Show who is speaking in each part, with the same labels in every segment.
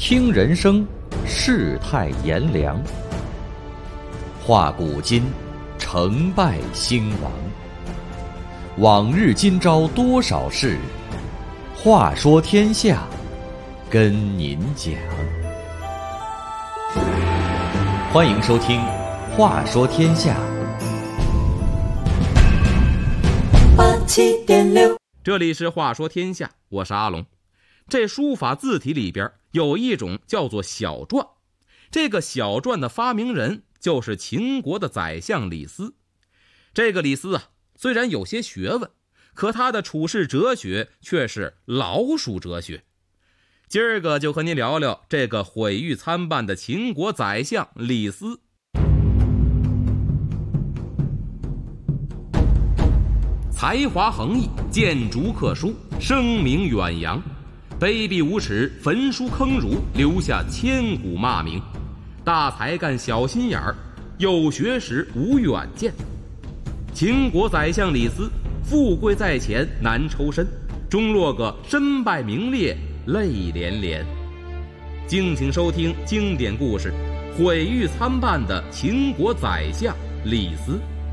Speaker 1: 听人生，世态炎凉；话古今，成败兴亡。往日今朝多少事，话说天下，跟您讲。欢迎收听《话说天下》。
Speaker 2: 87.6，这里是话说天下，我是阿龙。这书法字体里边有一种叫做小篆，这个小篆的发明人就是秦国的宰相李斯。这个李斯啊，虽然有些学问，可他的处世哲学却是老鼠哲学。今儿个就和您聊聊这个毁誉参半的秦国宰相李斯。才华横溢，建竹刻书，声名远扬，卑鄙无耻，焚书坑儒，留下千古骂名。大才干，小心眼儿，有学识，无远见。秦国宰相李斯，富贵在前，难抽身，终落个身败名裂，泪连连。敬请收听经典故事《毁誉参半的秦国宰相李斯》。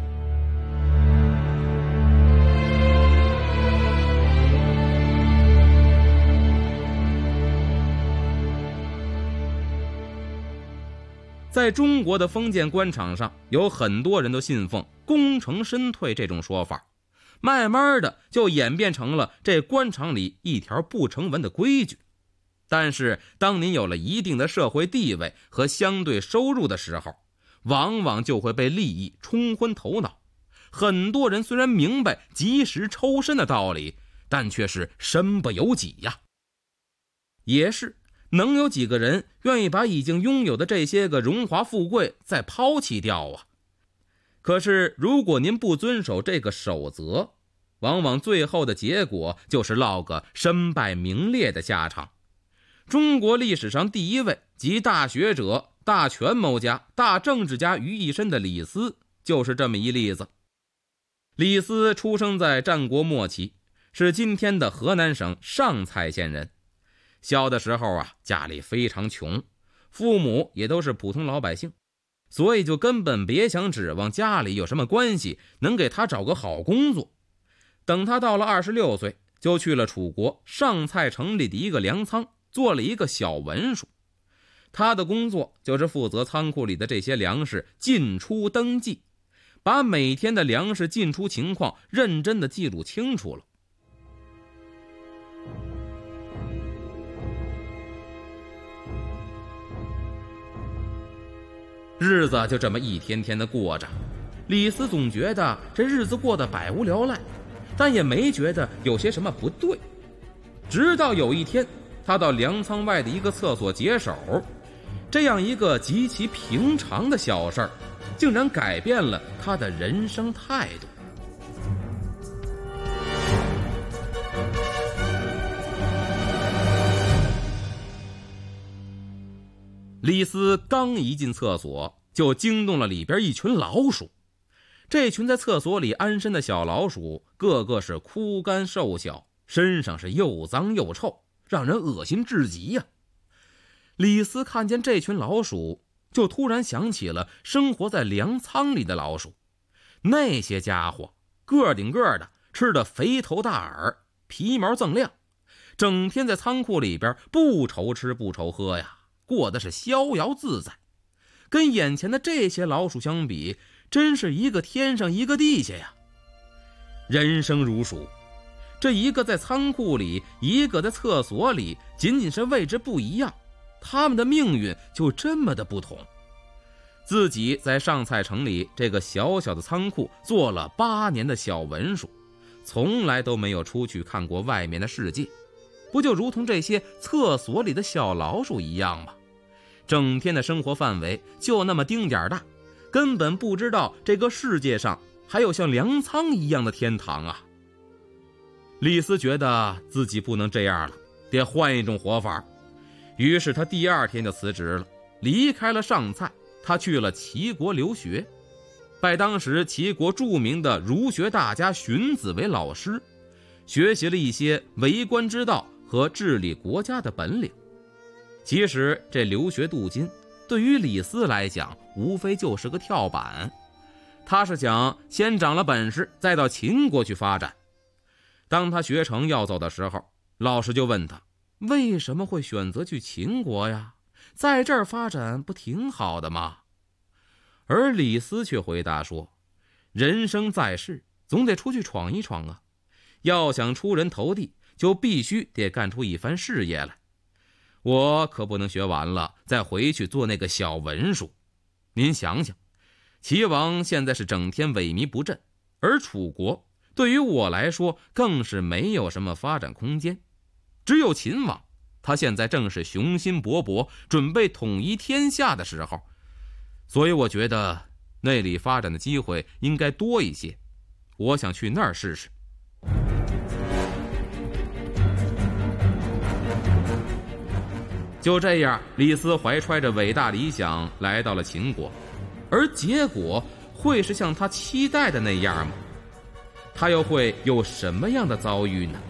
Speaker 2: 在中国的封建官场上，有很多人都信奉功成身退这种说法，慢慢的就演变成了这官场里一条不成文的规矩。但是当您有了一定的社会地位和相对收入的时候，往往就会被利益冲昏头脑。很多人虽然明白及时抽身的道理，但却是身不由己呀。也是能有几个人愿意把已经拥有的这些个荣华富贵再抛弃掉啊？可是如果您不遵守这个守则，往往最后的结果就是落个身败名裂的下场。中国历史上第一位集大学者、大权谋家、大政治家于一身的李斯就是这么一例子。李斯出生在战国末期，是今天的河南省上蔡县人。小的时候啊，家里非常穷，父母也都是普通老百姓，所以就根本别想指望家里有什么关系能给他找个好工作。等他到了26岁，就去了楚国上蔡城里的一个粮仓，做了一个小文书。他的工作就是负责仓库里的这些粮食进出登记，把每天的粮食进出情况认真的记录清楚了。日子就这么一天天的过着，李斯总觉得这日子过得百无聊赖，但也没觉得有些什么不对。直到有一天，他到粮仓外的一个厕所解手，这样一个极其平常的小事儿，竟然改变了他的人生态度。李斯刚一进厕所，就惊动了里边一群老鼠。这群在厕所里安身的小老鼠，个个是枯干瘦小，身上是又脏又臭，让人恶心至极呀。李斯看见这群老鼠，就突然想起了生活在粮仓里的老鼠。那些家伙个顶个的，吃得肥头大耳，皮毛锃亮，整天在仓库里边不愁吃不愁喝呀，过的是逍遥自在。跟眼前的这些老鼠相比，真是一个天上一个地下呀。人生如鼠，这一个在仓库里，一个在厕所里，仅仅是位置不一样，他们的命运就这么的不同。自己在上蔡城里这个小小的仓库做了8年的小文书，从来都没有出去看过外面的世界，不就如同这些厕所里的小老鼠一样吗？整天的生活范围就那么丁点大，根本不知道这个世界上还有像粮仓一样的天堂啊。李斯觉得自己不能这样了，得换一种活法。于是他第2天就辞职了，离开了上蔡，他去了齐国留学，拜当时齐国著名的儒学大家荀子为老师，学习了一些为官之道和治理国家的本领。 其实这留学镀金对于李斯来讲无非就是个跳板，他是想先长了本事再到秦国去发展。当他学成要走的时候，老师就问他为什么会选择去秦国呀？在这儿发展不挺好的吗？而李斯却回答说，人生在世总得出去闯一闯啊，要想出人头地就必须得干出一番事业来。我可不能学完了再回去做那个小文书。您想想，齐王现在是整天萎靡不振，而楚国对于我来说更是没有什么发展空间。只有秦王，他现在正是雄心勃勃准备统一天下的时候，所以我觉得那里发展的机会应该多一些，我想去那儿试试。就这样，李斯怀揣着伟大理想来到了秦国，而结果会是像他期待的那样吗？他又会有什么样的遭遇呢？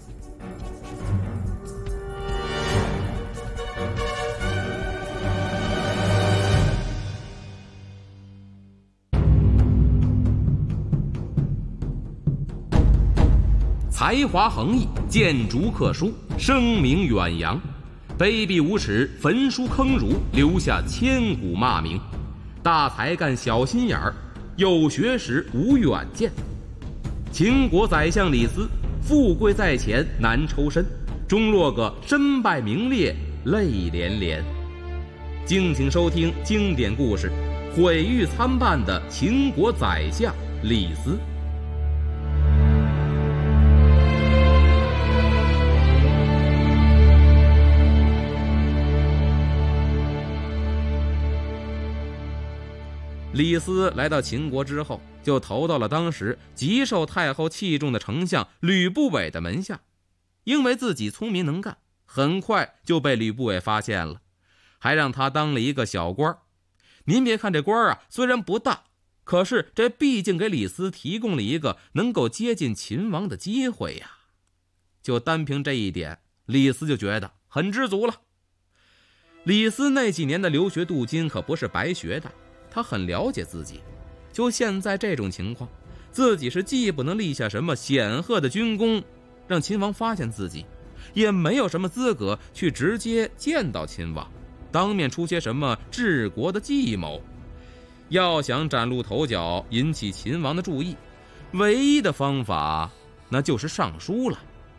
Speaker 2: 才华横溢，建筑刻书，声名远扬，卑鄙无耻，焚书坑儒，留下千古骂名。大才干小心眼儿，有学识无远见。秦国宰相李斯，富贵在前难抽身，终落个身败名裂，泪连连。敬请收听经典故事《毁誉参半的秦国宰相李斯》。李斯来到秦国之后，就投到了当时极受太后器重的丞相吕不韦的门下。因为自己聪明能干，很快就被吕不韦发现了，还让他当了一个小官。您别看这官啊，虽然不大，可是这毕竟给李斯提供了一个能够接近秦王的机会呀。就单凭这一点，李斯就觉得很知足了。李斯那几年的留学镀金可不是白学的，他很了解自己，就现在这种情况，自己是既不能立下什么显赫的军功让秦王发现自己，也没有什么资格去直接见到秦王，当面出些什么治国的计谋。要想崭露头角，引起秦王的注意，唯一的方法那就是上书了。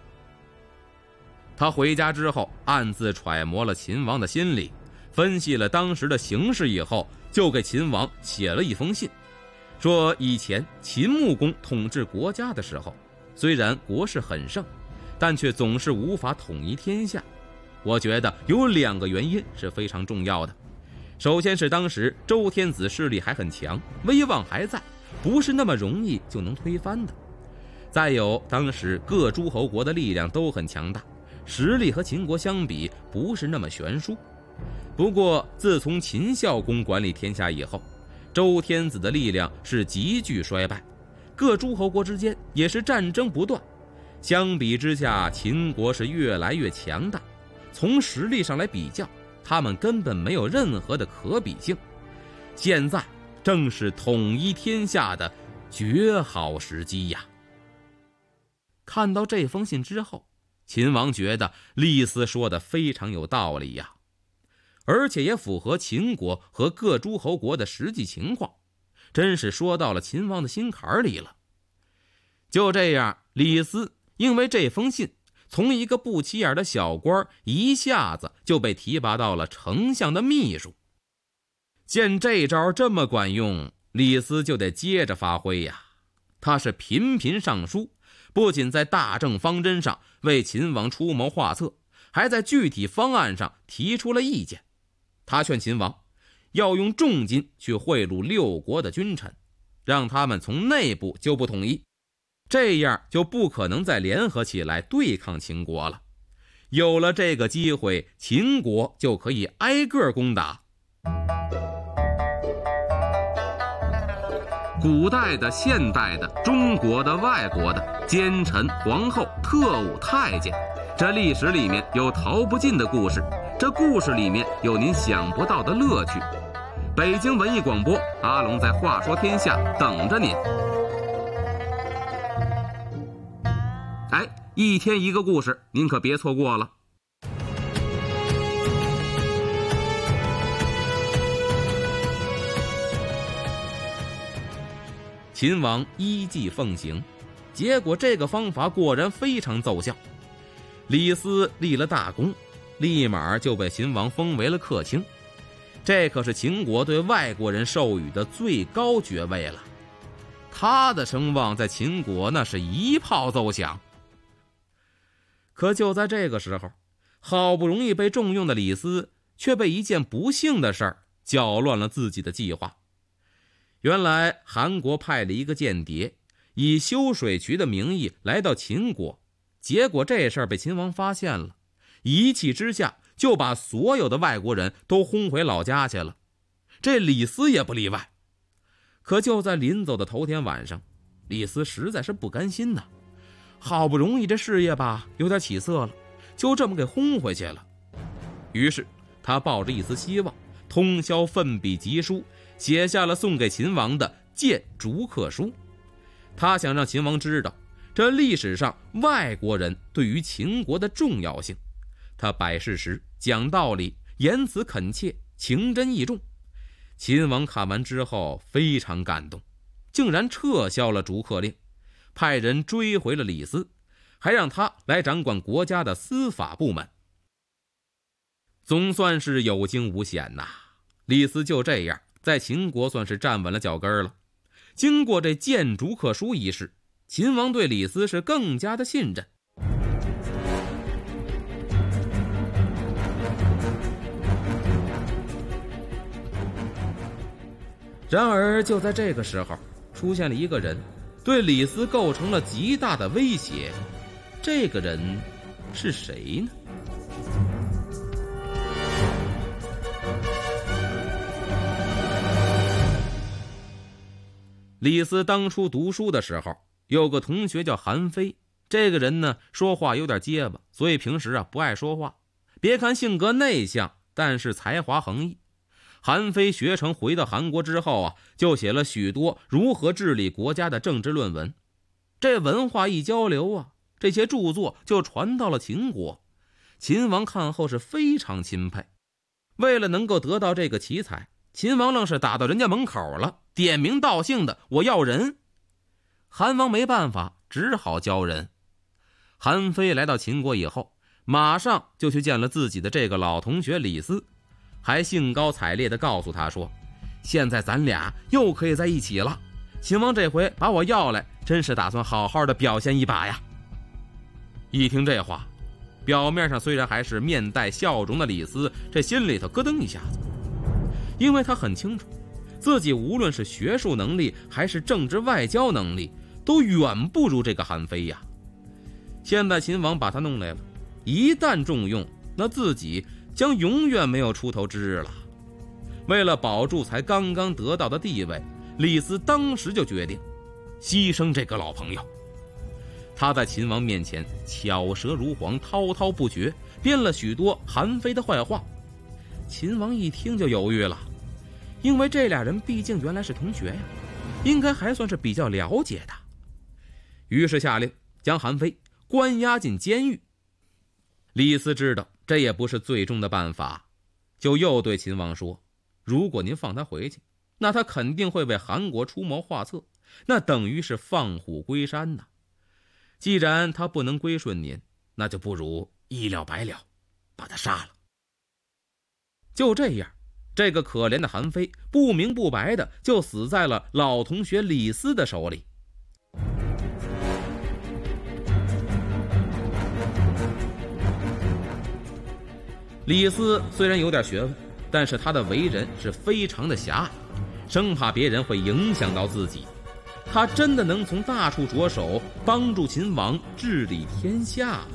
Speaker 2: 他回家之后，暗自揣摩了秦王的心理，分析了当时的形势以后，就给秦王写了一封信，说以前秦穆公统治国家的时候，虽然国势很盛，但却总是无法统一天下。我觉得有2个原因是非常重要的。首先是当时周天子势力还很强，威望还在，不是那么容易就能推翻的。再有，当时各诸侯国的力量都很强大，实力和秦国相比不是那么悬殊。不过自从秦孝公管理天下以后，周天子的力量是急剧衰败，各诸侯国之间也是战争不断。相比之下，秦国是越来越强大，从实力上来比较，他们根本没有任何的可比性。现在正是统一天下的绝好时机呀！看到这封信之后，秦王觉得李斯说的非常有道理呀，而且也符合秦国和各诸侯国的实际情况，真是说到了秦王的心坎里了。就这样，李斯因为这封信，从一个不起眼的小官一下子就被提拔到了丞相的秘书。见这招这么管用，李斯就得接着发挥呀。他是频频上书，不仅在大政方针上为秦王出谋划策，还在具体方案上提出了意见。他劝秦王要用重金去贿赂6国的君臣，让他们从内部就不统一，这样就不可能再联合起来对抗秦国了。有了这个机会，秦国就可以挨个攻打。古代的、现代的、中国的、外国的，奸臣、皇后、特务、太监，这历史里面有逃不尽的故事， 这故事里面有您想不到的乐趣。北京文艺广播，阿龙在话说天下等着您。哎，一天一个故事，您可别错过了。秦王依计奉行，结果这个方法果然非常奏效。李斯立了大功，立马就被秦王封为了客卿，这可是秦国对外国人授予的最高爵位了。他的声望在秦国那是一炮奏响。可就在这个时候，好不容易被重用的李斯却被一件不幸的事儿搅乱了自己的计划。原来韩国派了一个间谍，以修水渠的名义来到秦国，结果这事儿被秦王发现了，一气之下就把所有的外国人都轰回老家去了，这李斯也不例外。可就在临走的头天晚上，李斯实在是不甘心呐，好不容易这事业吧有点起色了，就这么给轰回去了。于是他抱着一丝希望，通宵奋笔疾书，写下了送给秦王的谏逐客书。他想让秦王知道这历史上外国人对于秦国的重要性。他摆事实，讲道理，言辞恳切，情真意重。秦王看完之后非常感动，竟然撤销了逐客令，派人追回了李斯，还让他来掌管国家的司法部门。总算是有惊无险呐，李斯就这样在秦国算是站稳了脚跟了。经过这谏逐客书一事，秦王对李斯是更加的信任。然而就在这个时候，出现了一个人，对李斯构成了极大的威胁。这个人是谁呢？李斯当初读书的时候，有个同学叫韩非，这个人呢说话有点结巴，所以平时不爱说话。别看性格内向，但是才华横溢。韩非学成回到韩国之后就写了许多如何治理国家的政治论文。这文化一交流这些著作就传到了秦国。秦王看后是非常钦佩。为了能够得到这个奇才，秦王愣是打到人家门口了，点名道姓的我要人。韩王没办法，只好交人。韩非来到秦国以后，马上就去见了自己的这个老同学李斯，还兴高采烈地告诉他说，现在咱俩又可以在一起了，秦王这回把我要来，真是打算好好的表现一把呀。一听这话，表面上虽然还是面带笑容的李斯，这心里头咯噔一下子，因为他很清楚自己无论是学术能力还是政治外交能力都远不如这个韩非呀。现在秦王把他弄来了，一旦重用，那自己将永远没有出头之日了。为了保住才刚刚得到的地位，李斯当时就决定牺牲这个老朋友。他在秦王面前巧舌如簧，滔滔不绝，编了许多韩非的坏话。秦王一听就犹豫了，因为这俩人毕竟原来是同学呀，应该还算是比较了解的。于是下令将韩非关押进监狱。李斯知道这也不是最终的办法，就又对秦王说，如果您放他回去，那他肯定会为韩国出谋划策，那等于是放虎归山呐。既然他不能归顺您，那就不如一了百了，把他杀了。就这样，这个可怜的韩非不明不白的就死在了老同学李斯的手里。李斯虽然有点学问，但是他的为人是非常的狭隘，生怕别人会影响到自己。他真的能从大处着手帮助秦王治理天下吗？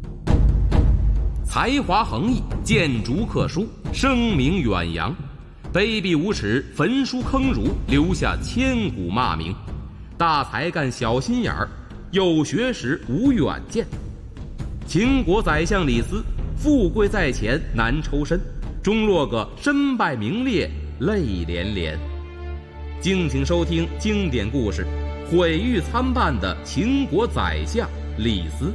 Speaker 2: 才华横溢，谏逐客书，声名远扬。 卑鄙无耻，焚书坑儒，留下千古骂名。大才干小心眼儿，有学识无远见。秦国宰相李斯，富贵在前难抽身，终落个身败名裂，泪连连。敬请收听经典故事《毁誉参半的秦国宰相李斯》。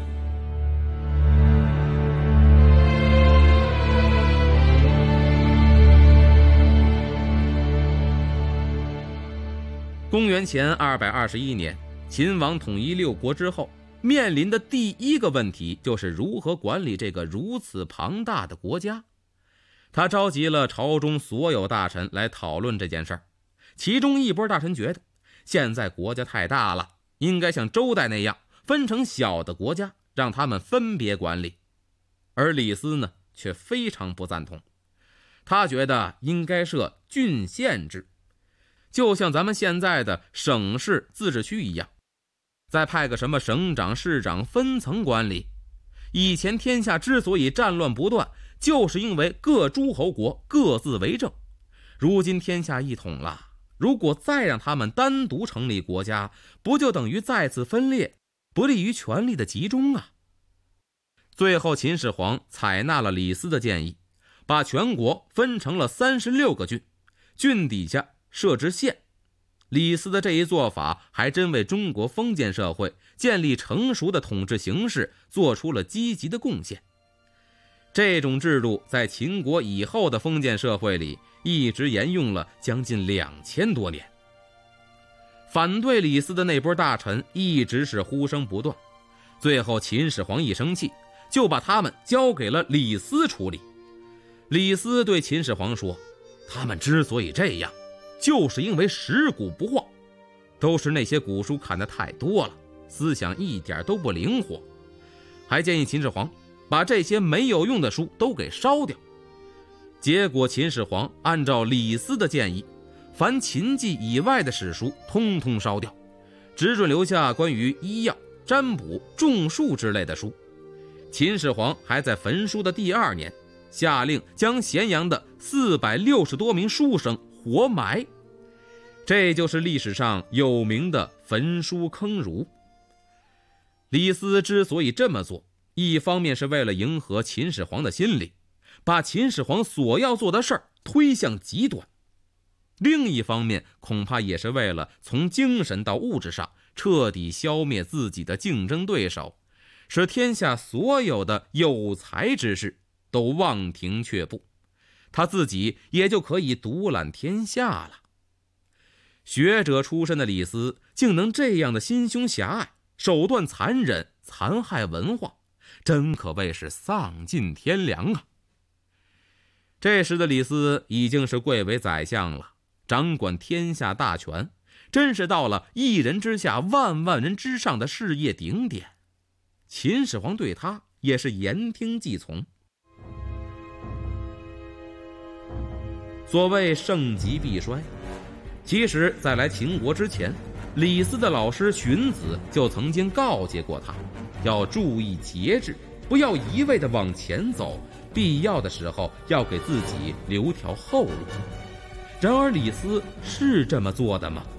Speaker 2: 公元前221年，秦王统一6国之后，面临的第一个问题就是如何管理这个如此庞大的国家。他召集了朝中所有大臣来讨论这件事儿。其中一波大臣觉得，现在国家太大了，应该像周代那样分成小的国家，让他们分别管理。而李斯呢，却非常不赞同。他觉得应该设郡县制，就像咱们现在的省市自治区一样，再派个什么省长市长分层管理。以前天下之所以战乱不断，就是因为各诸侯国各自为政。如今天下一统了，如果再让他们单独成立国家，不就等于再次分裂，不利于权力的集中啊。最后秦始皇采纳了李斯的建议，把全国分成了36个郡，郡底下设置县。李斯的这一做法还真为中国封建社会建立成熟的统治形式做出了积极的贡献。这种制度在秦国以后的封建社会里一直沿用了将近2000多年。反对李斯的那波大臣一直是呼声不断，最后秦始皇一生气，就把他们交给了李斯处理。李斯对秦始皇说，他们之所以这样，就是因为食古不化，都是那些古书看得太多了，思想一点都不灵活。还建议秦始皇把这些没有用的书都给烧掉。结果秦始皇按照李斯的建议，凡秦记以外的史书通通烧掉，只准留下关于医药、占卜、种树之类的书。秦始皇还在焚书的第2年，下令将咸阳的460多名书生活埋。这就是历史上有名的焚书坑儒。李斯之所以这么做，一方面是为了迎合秦始皇的心理，把秦始皇所要做的事儿推向极端；另一方面，恐怕也是为了从精神到物质上彻底消灭自己的竞争对手，使天下所有的有才之士都望停却步，他自己也就可以独揽天下了。学者出身的李斯竟能这样的心胸狭隘，手段残忍，残害文化，真可谓是丧尽天良啊！这时的李斯已经是贵为宰相了，掌管天下大权，真是到了一人之下万万人之上的事业顶点。秦始皇对他也是言听计从。所谓盛极必衰，其实在来秦国之前，李斯的老师荀子就曾经告诫过他，要注意节制，不要一味地往前走，必要的时候要给自己留条后路。然而李斯是这么做的吗？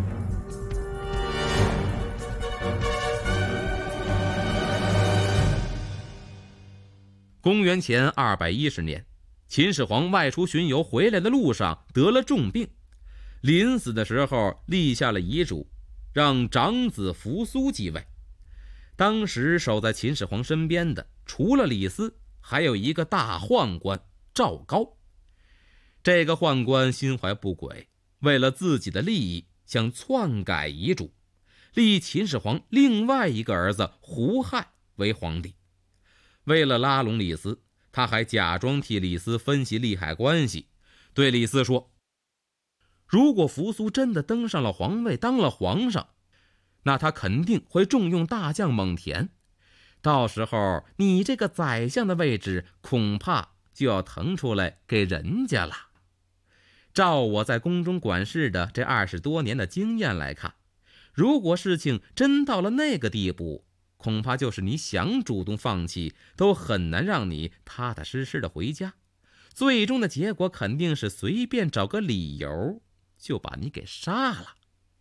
Speaker 2: 公元前210年，秦始皇外出巡游回来的路上得了重病，临死的时候立下了遗嘱，让长子扶苏继位。当时守在秦始皇身边的除了李斯，还有一个大宦官赵高。这个宦官心怀不轨，为了自己的利益想篡改遗嘱，立秦始皇另外一个儿子胡亥为皇帝。为了拉拢李斯，他还假装替李斯分析利害关系，对李斯说，如果扶苏真的登上了皇位，当了皇上，那他肯定会重用大将蒙恬，到时候你这个宰相的位置恐怕就要腾出来给人家了。照我在宫中管事的这20多年的经验来看，如果事情真到了那个地步，恐怕就是你想主动放弃，都很难让你踏踏实实的回家。 最终的结果肯定是随便找个理由就把你给杀了。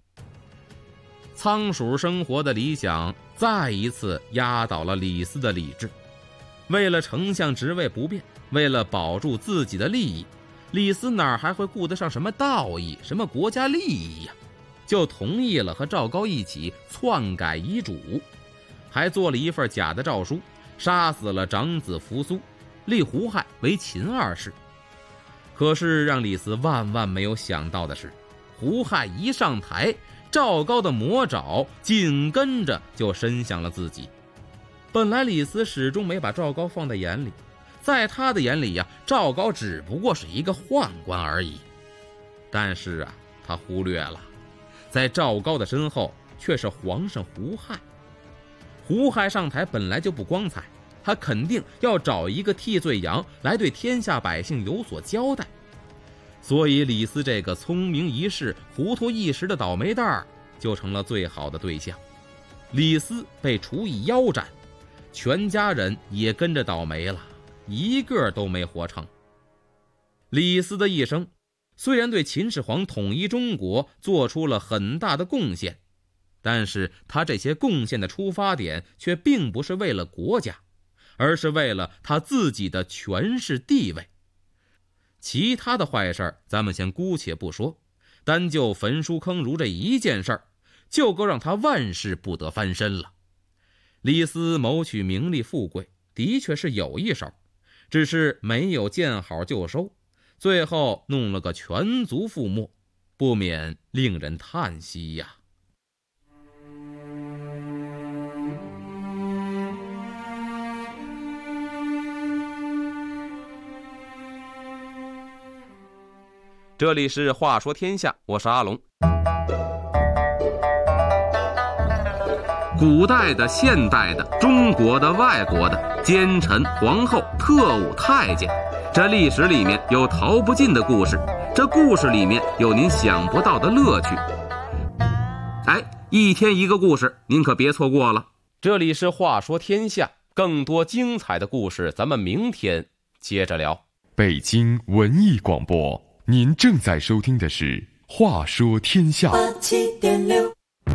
Speaker 2: 仓鼠生活的理想再一次压倒了李斯的理智。为了丞相职位不变，为了保住自己的利益，李斯哪还会顾得上什么道义，什么国家利益呀？就同意了和赵高一起篡改遗嘱，还做了一份假的诏书，杀死了长子扶苏，立胡亥为秦二世。可是让李斯万万没有想到的是，胡亥一上台，赵高的魔爪紧跟着就伸向了自己。本来李斯始终没把赵高放在眼里，在他的眼里呀，赵高只不过是一个宦官而已。但是啊，他忽略了，在赵高的身后却是皇上胡亥。胡亥上台本来就不光彩，他肯定要找一个替罪羊来对天下百姓有所交代。所以李斯这个聪明一世糊涂一时的倒霉蛋儿就成了最好的对象。李斯被处以腰斩，全家人也跟着倒霉了，一个都没活成。李斯的一生虽然对秦始皇统一中国做出了很大的贡献，但是他这些贡献的出发点却并不是为了国家，而是为了他自己的权势地位。其他的坏事咱们先姑且不说，单就焚书坑儒这一件事儿，就够让他万事不得翻身了。李斯谋取名利富贵的确是有一手，只是没有见好就收，最后弄了个全族覆没，不免令人叹息呀。这里是话说天下，我是阿龙。古代的、现代的、中国的、外国的，奸臣、皇后、特务、太监，这历史里面有逃不尽的故事，这故事里面有您想不到的乐趣。一天一个故事，您可别错过了。这里是话说天下，更多精彩的故事咱们明天接着聊。
Speaker 3: 北京文艺广播，您正在收听的是话说天下。87.6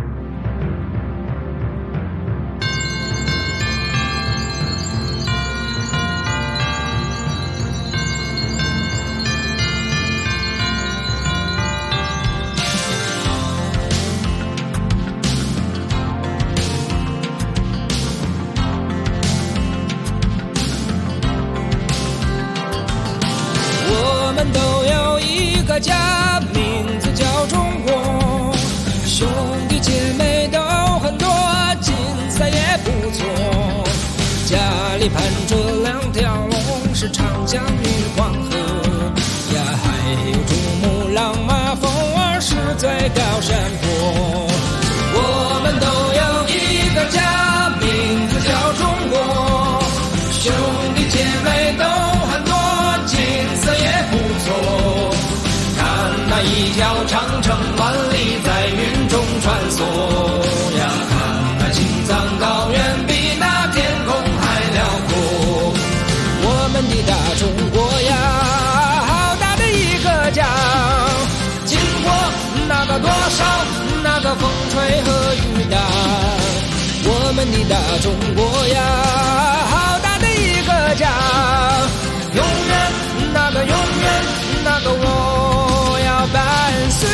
Speaker 4: 家名字叫中国，兄弟姐妹都很多，竞赛也不错。家里盘着两条龙，是长江与黄河呀，还有珠穆朗玛峰儿是最高山坡。我们都有一个家，名字叫中国，兄弟姐妹都很多，竞赛也不错。那一条长城万里在云中穿梭呀，看那青藏高原比那天空还辽阔。我们的大中国呀，好大的一个家，经过那个多少那个风吹和雨打。我们的大中国呀，好大的一个家，永远那个永远那个我要伴随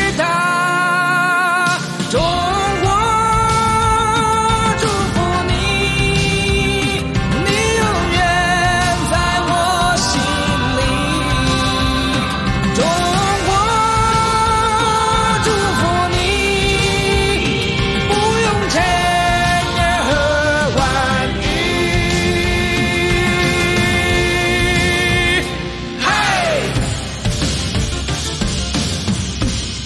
Speaker 4: 他。中国祝福你，你永远在我心里。中国祝福你，不用千言和万语。嘿！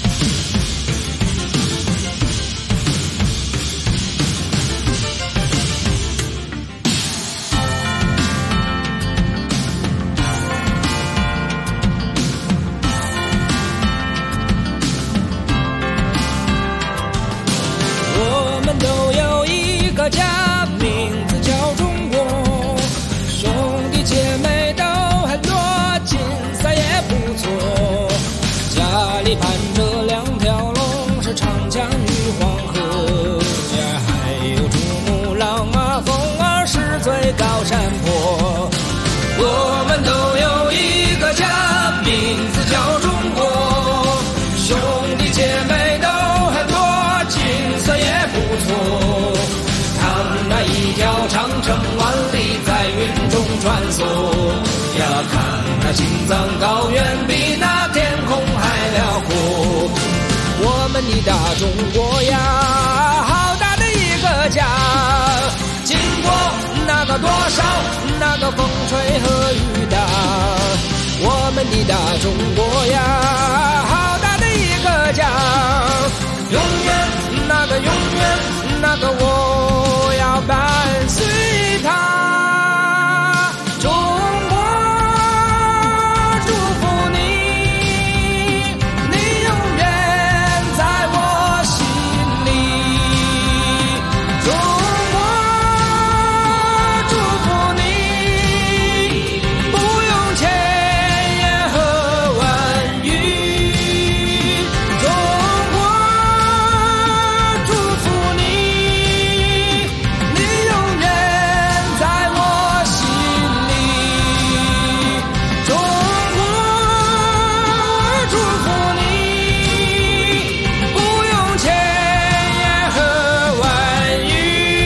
Speaker 4: 肃呀，看那青藏高原比那天空还辽阔。我们的大中国呀，好大的一个家，经过那个多少那个风吹和雨打，我们的大中国呀，好大的一个家，永远那个永远那个我要伴随它。中国祝福你，你永远在我心里。中国祝福你，不用千言和万语。中国祝福你，你永远在我心里。中国祝福你，不用千言和万语。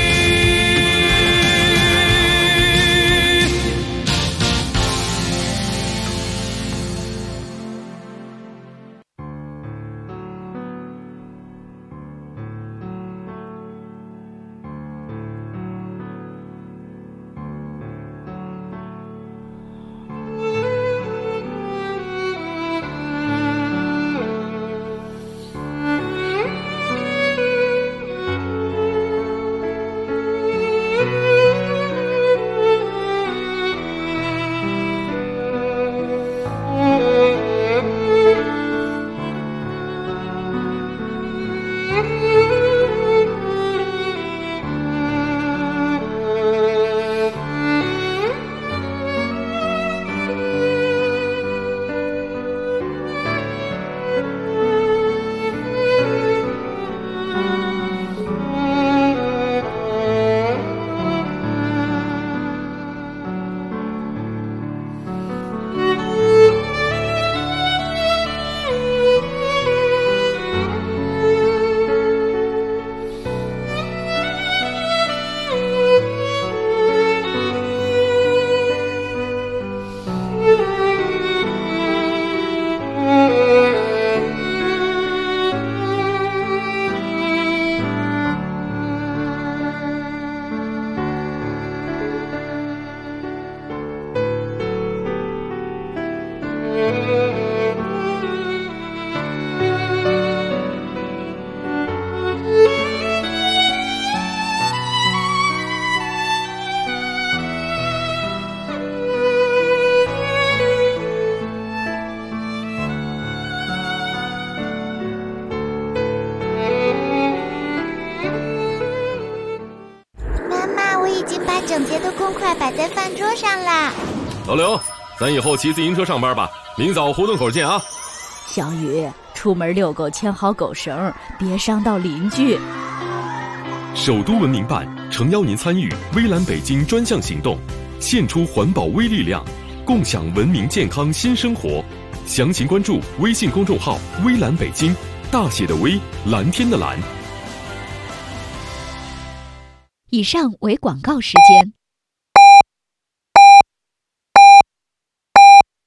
Speaker 5: 妈妈，我已经把整洁的公筷摆在饭桌上啦。
Speaker 3: 老刘，咱以后骑自行车上班吧，明早胡同口见啊。
Speaker 6: 小雨，出门遛狗牵好狗绳，别伤到邻居。
Speaker 3: 首都文明办诚邀您参与微蓝北京专项行动，献出环保微力量，共享文明健康新生活。详情关注微信公众号微蓝北京，大写的微，蓝天的蓝。
Speaker 6: 以上为广告时间。